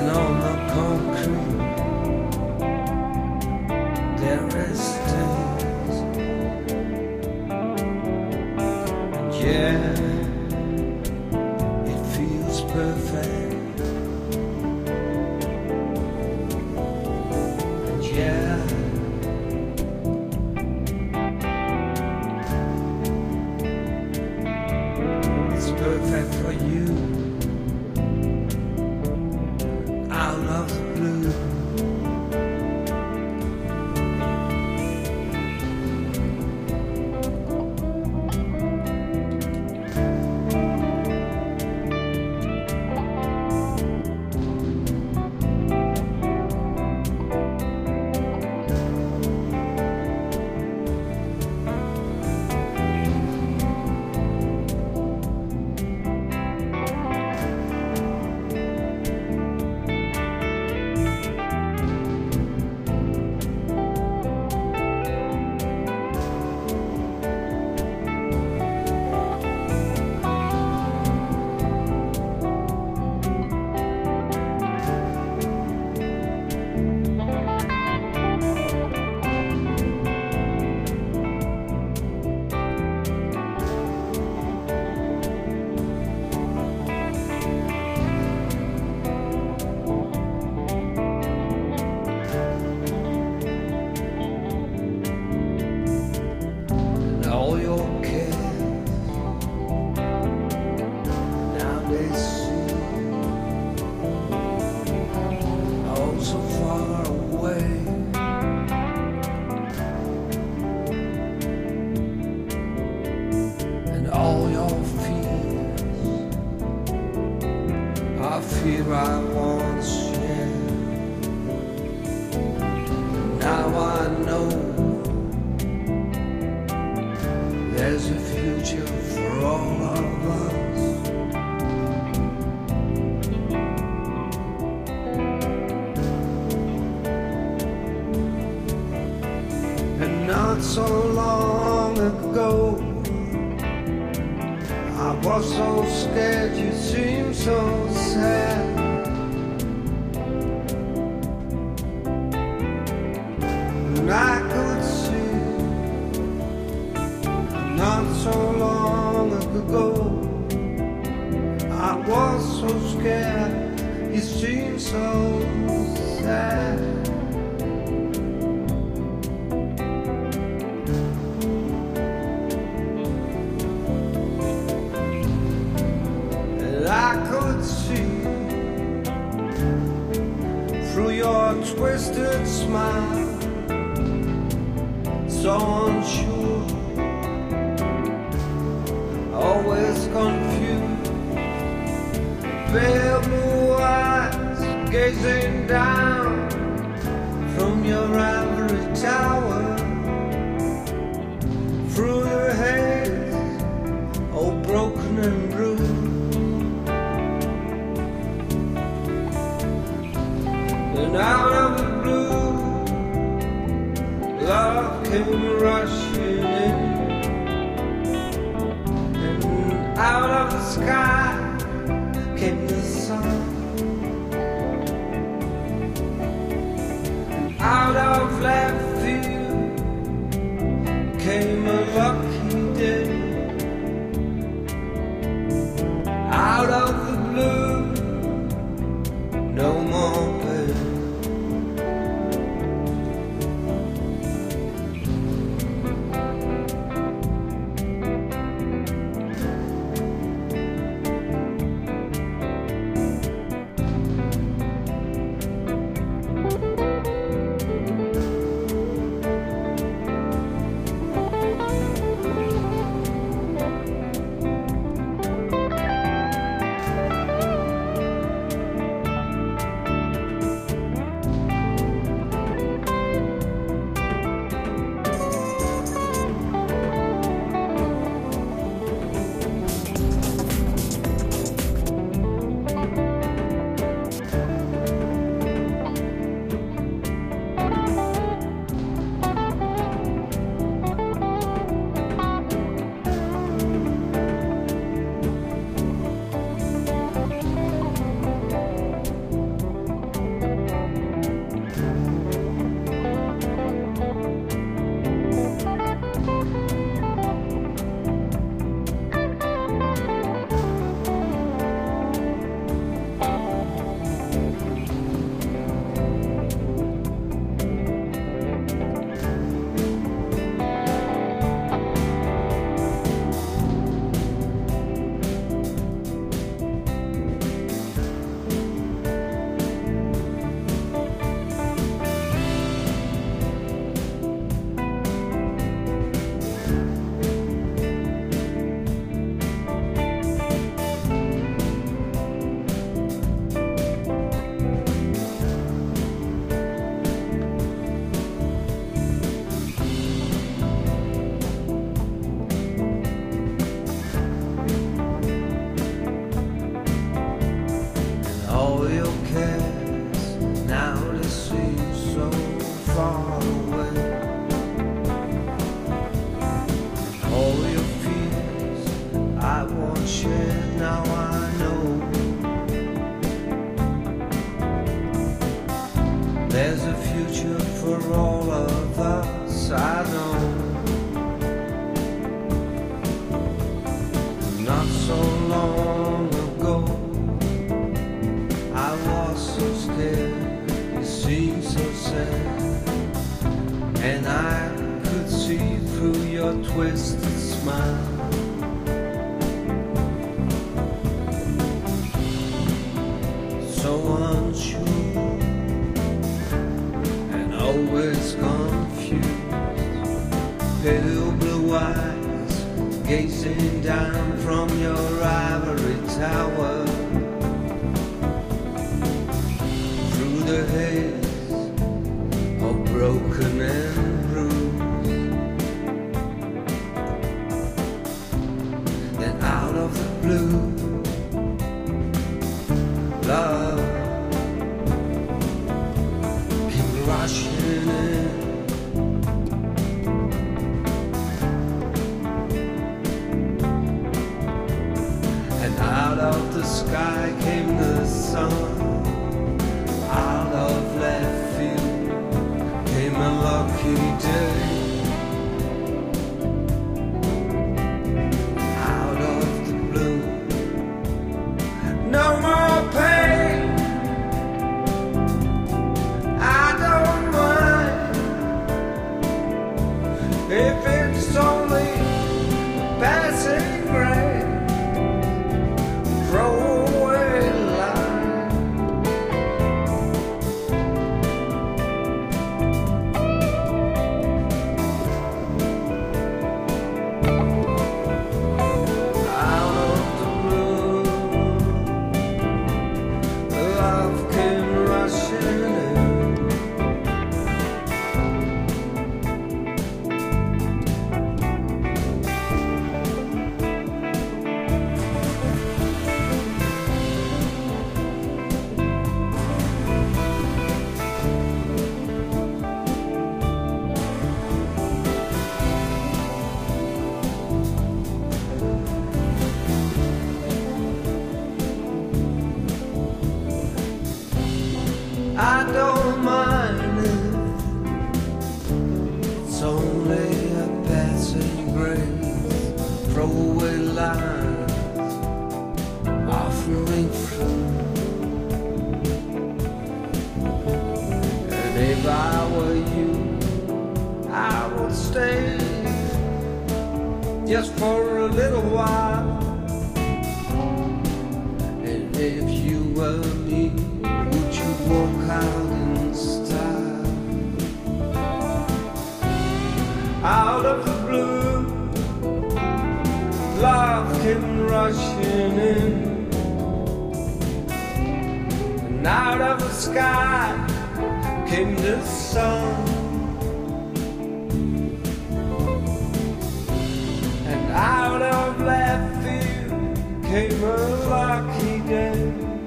on the concrete there is stains. And yeah, it feels perfect. And yeah, it's perfect for you. Out of the blue, all your cares now they seem oh so far away. And all your fears are fear I once shared. Now I know there's a future for all of us. And not so long ago, I was so scared, you seemed so sad. And I could see not so long ago, I was so scared, you seemed so sad. And I could see through your twisted smile, so unsure, always confused, pale blue eyes gazing down from your ivory tower, through the haze, all broken and bruised. And out of the blue, love came rushing in. Out of the sky came the sun. Out of left field came a lucky day. Out of the blue, no more pain. all your cares now they seem so far away. All your fears I once shared, now I know there's a future for all of us, I know. Not so long ago I was so scared, you seemed so sad, and I could see through your twisted smile. So unsure and always confused, pale blue eyes gazing down from your ivory tower. Through the haze of broken and bruised, then out of the blue, love came rushing in. Out of the sky came the sun, out of left field came a lucky day. Out of the blue, no more pain, I don't mind if it's only passing rain. Throwaway line. Out of the blue, love came rushing in. I don't mind if it's only a passing grace. Throwaway lines offering fruit. And if I were you, I would stay just for a little while. And if you were me, would you walk out in style? Out of the blue, love came rushing in, and out of the sky came the sun, and out of left field came a lucky day.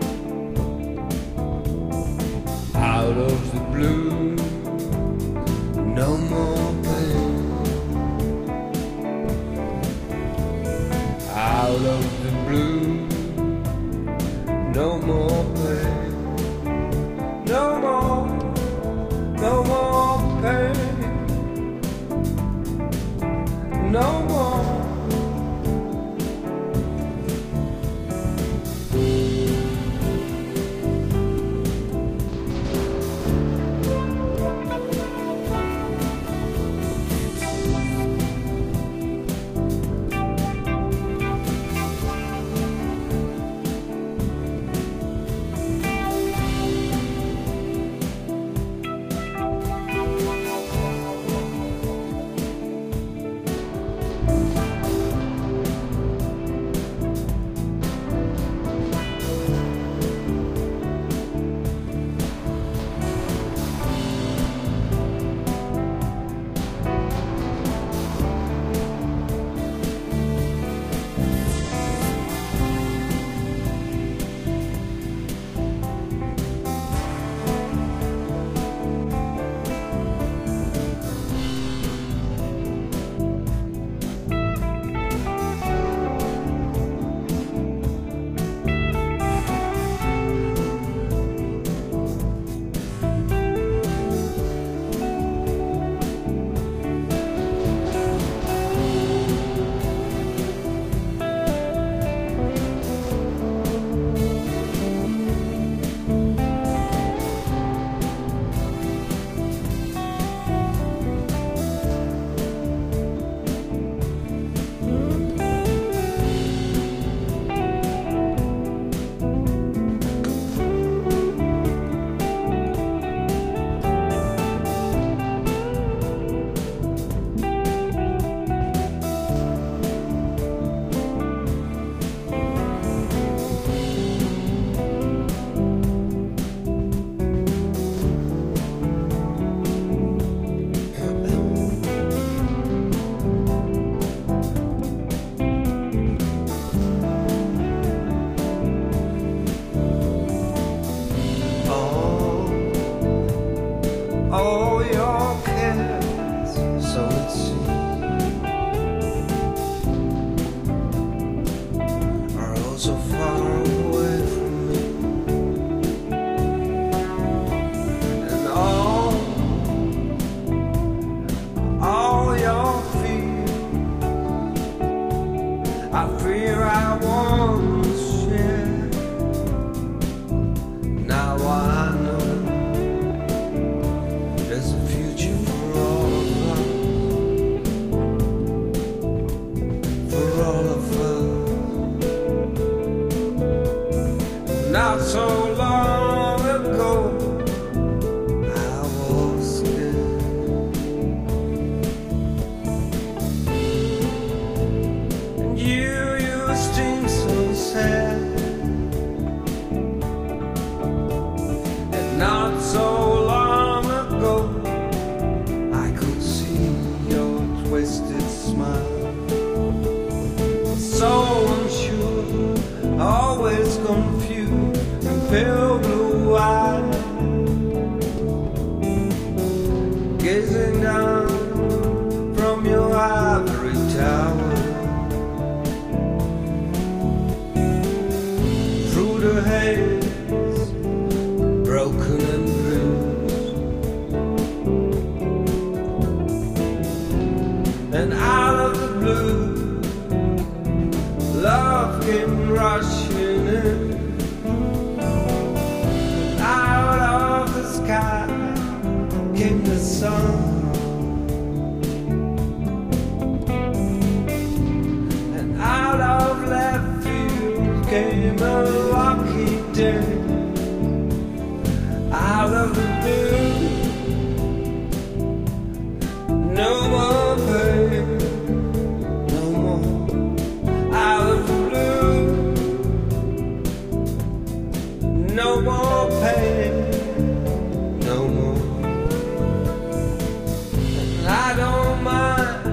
Out of the blue, no more pain. Out of the blue, no more pain. No more, no more pain. No more. Not so long ago, I was scared. And you seem so sad. And not so long ago, I could see your twisted smile. So unsure, always confused, and pale blue eyes, gazing down from your ivory tower. Through the haze, broken and bruised, and out of the blue, love came rushing in. Out of the sky came the sun, and out of left field came a lucky day. Out of the blue, no more pain, no more. Out of the blue, no more pain, no more. And I don't mind,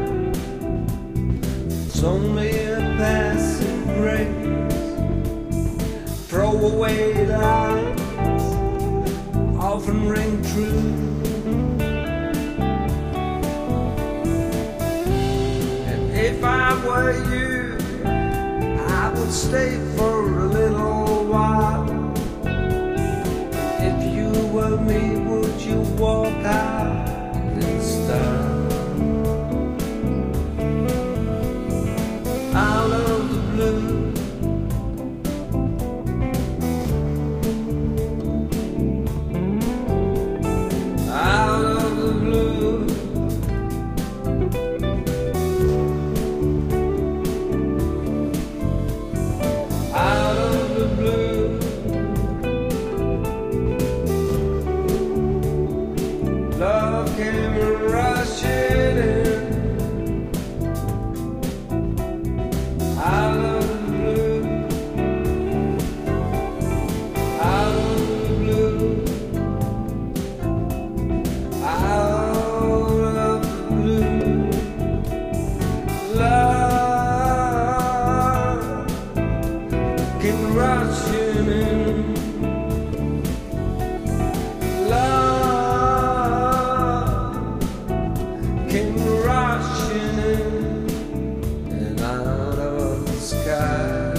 it's only a passing grace. Throw away lines, often ring true. And if I were you, I would stay for a little while. If you were me, would you walk out in style? Out of the blue, out of the blue, out of the blue, love came rushing in. Out of the blue, out of the blue, out of the blue, love came rushing in. Love came rushing in, and out of the sky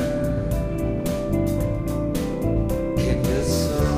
came the sun.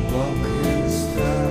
walking star.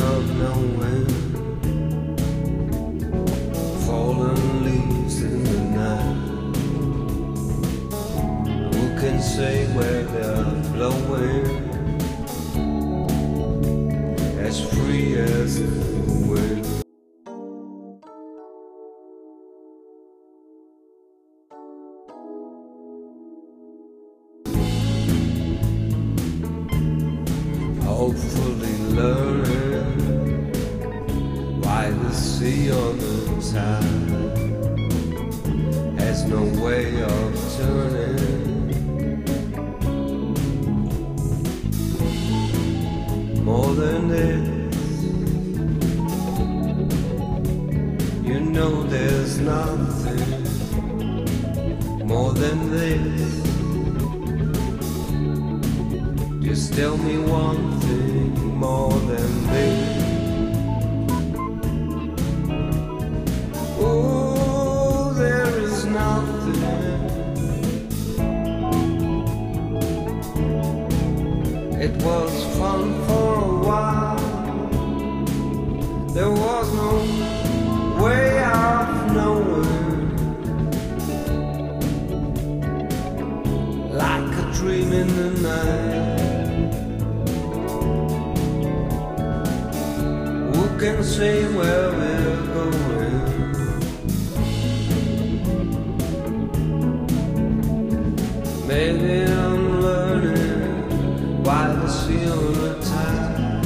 of knowing, fallen leaves in the night. Who can say where they're blowing, as free as the wind? Hopefully learning why the sea on the tide has no way of turning. More than this, you know there's nothing more than this. Just tell me one thing more than this. Oh, there is nothing. It was fun for a while. There was no way of knowing, like a dream in the night. Who can say where we're going? Maybe I'm learning why the sea on the tide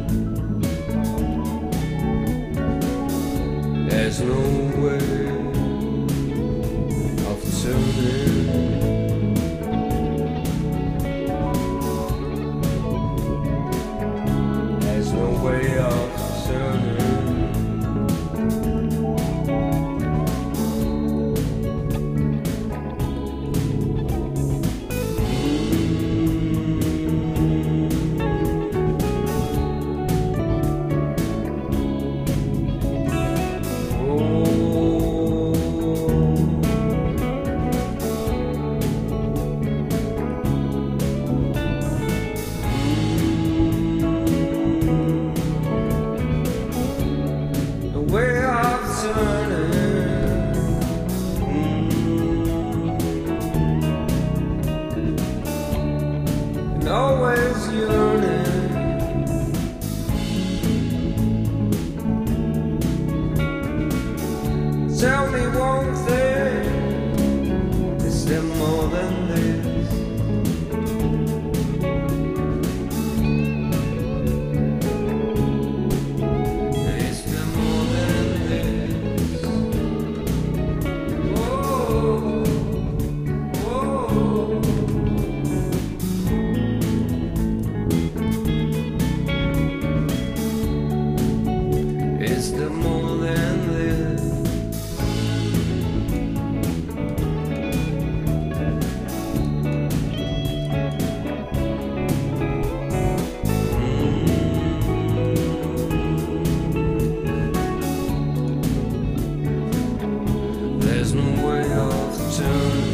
there's no way of turning. There's no way of turning. Always yearning. Tell me one thing, is there more than this? Is there more than this? Oh, oh. Is there more than this? There's no way of turning.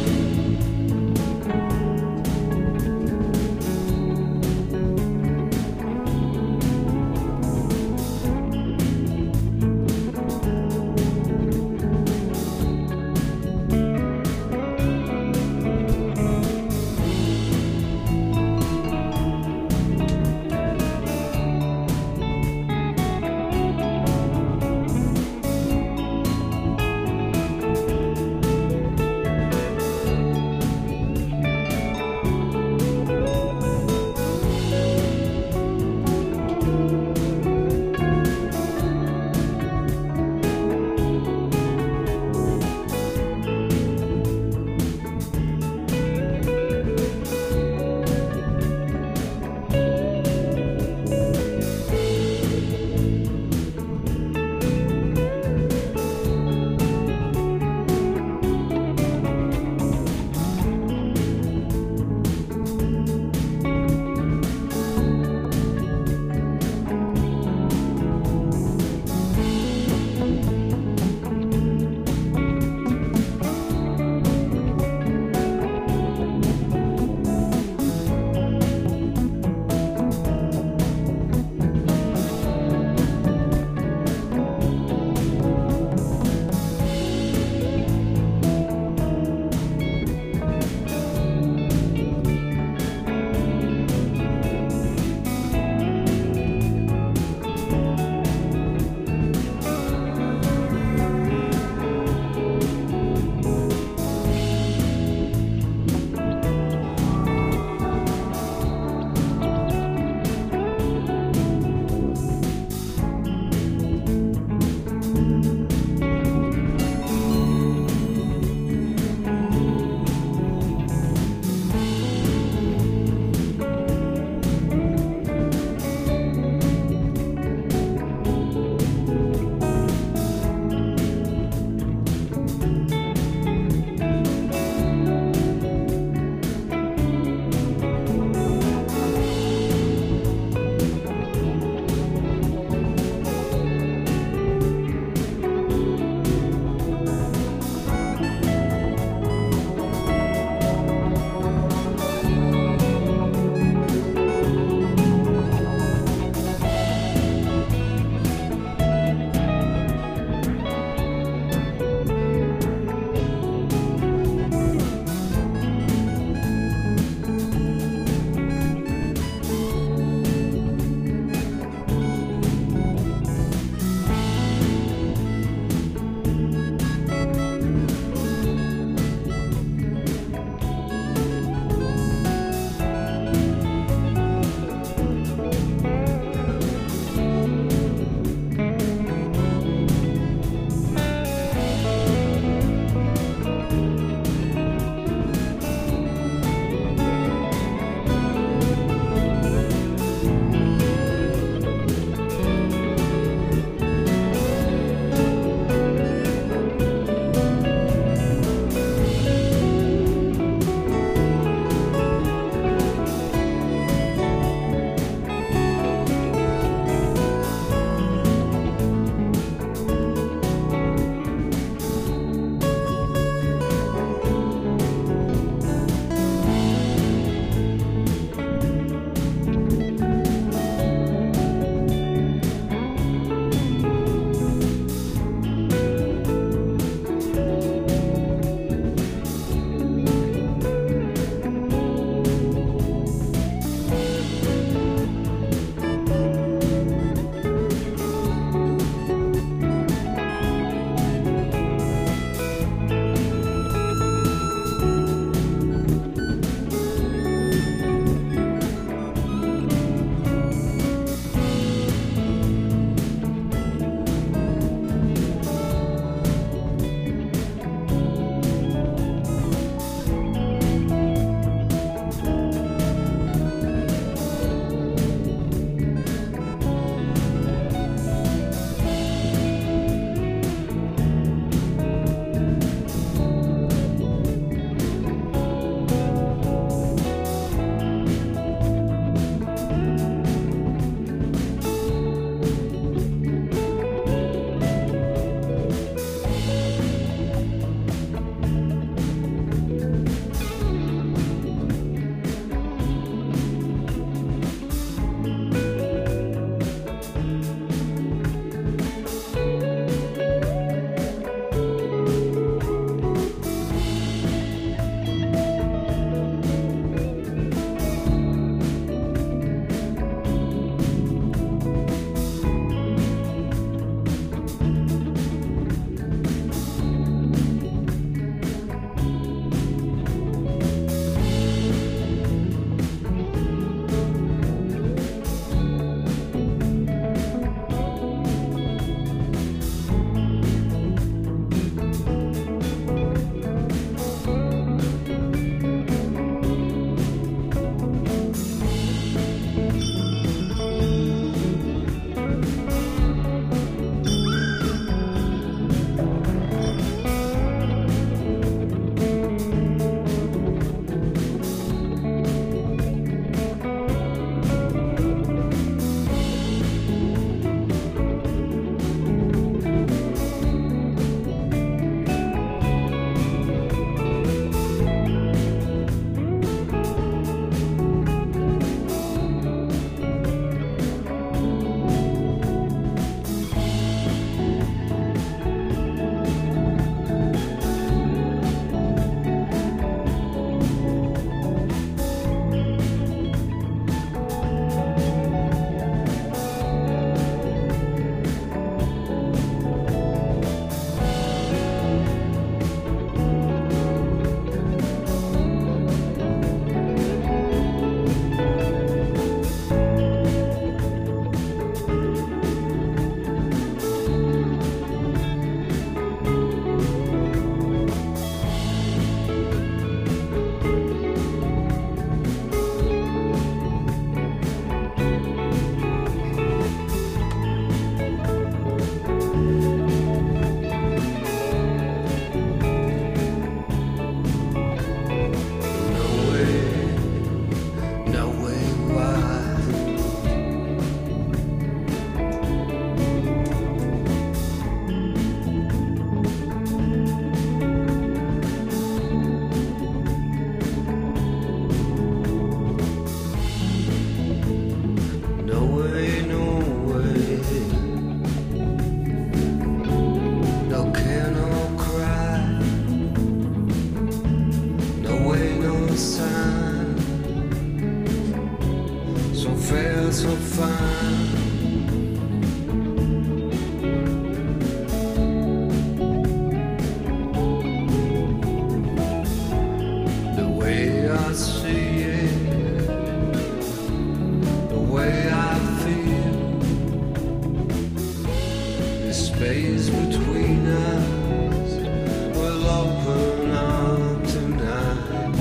space between us will open up tonight.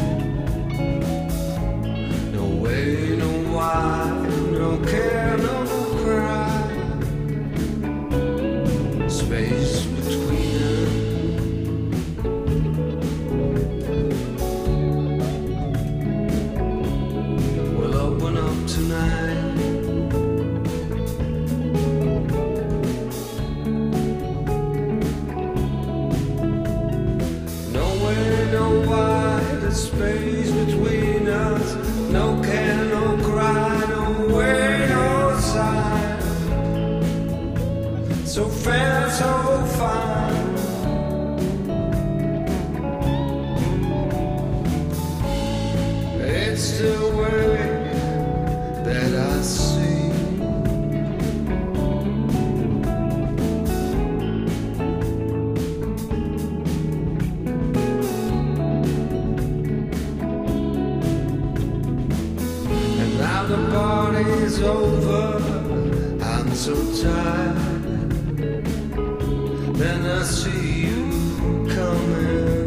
No way, no why, no care, no cry. Space between us will open up tonight. Space between us, no care, no cry, no way, no sign. So fair, so fine. It's the way that I see. Now the party's over, I'm so tired. Then I see you coming.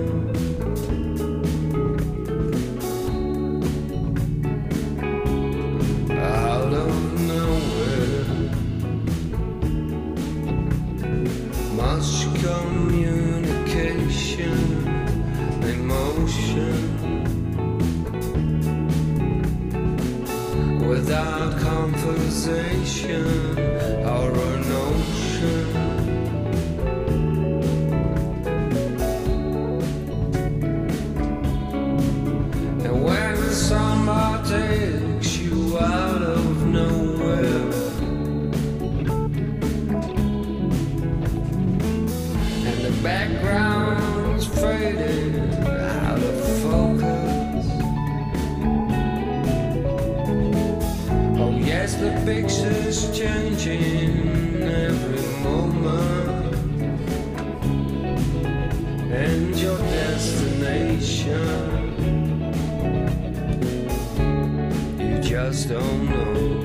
Out of nowhere, much communication, emotion. Without conversation or a notion. And when somebody takes you out of nowhere, and the background's fading out of focus. Yes, the picture's changing every moment, and your destination, you just don't know.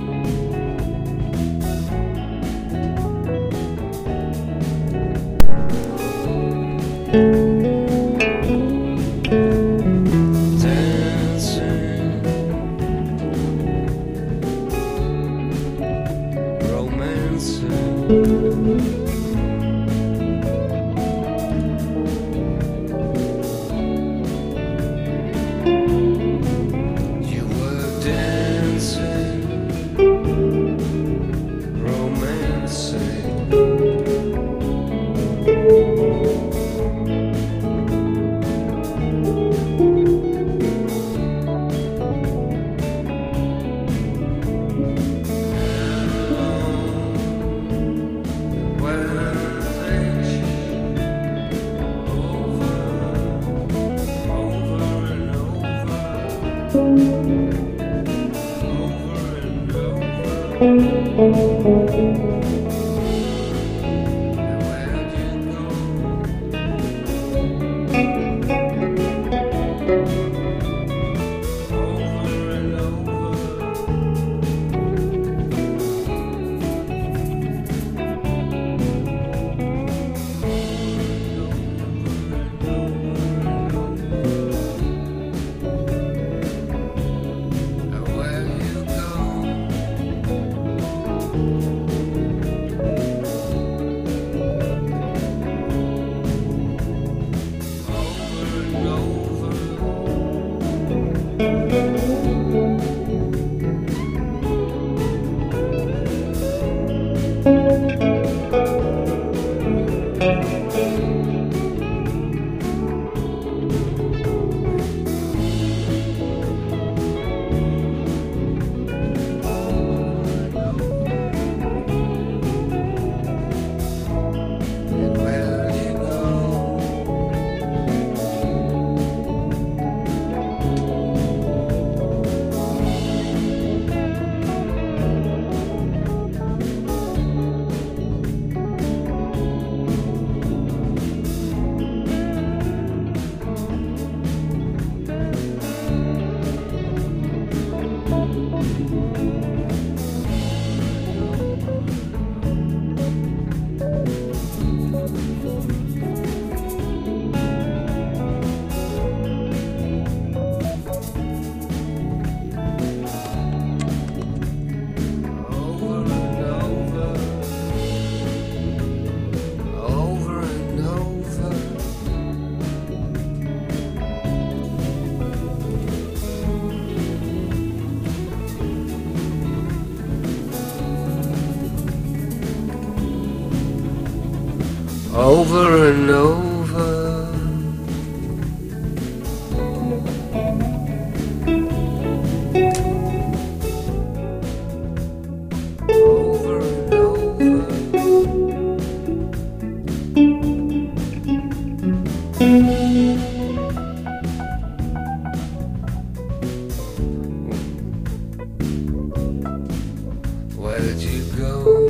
You were dancing, romancing. over and over. Over and over. Where did you go?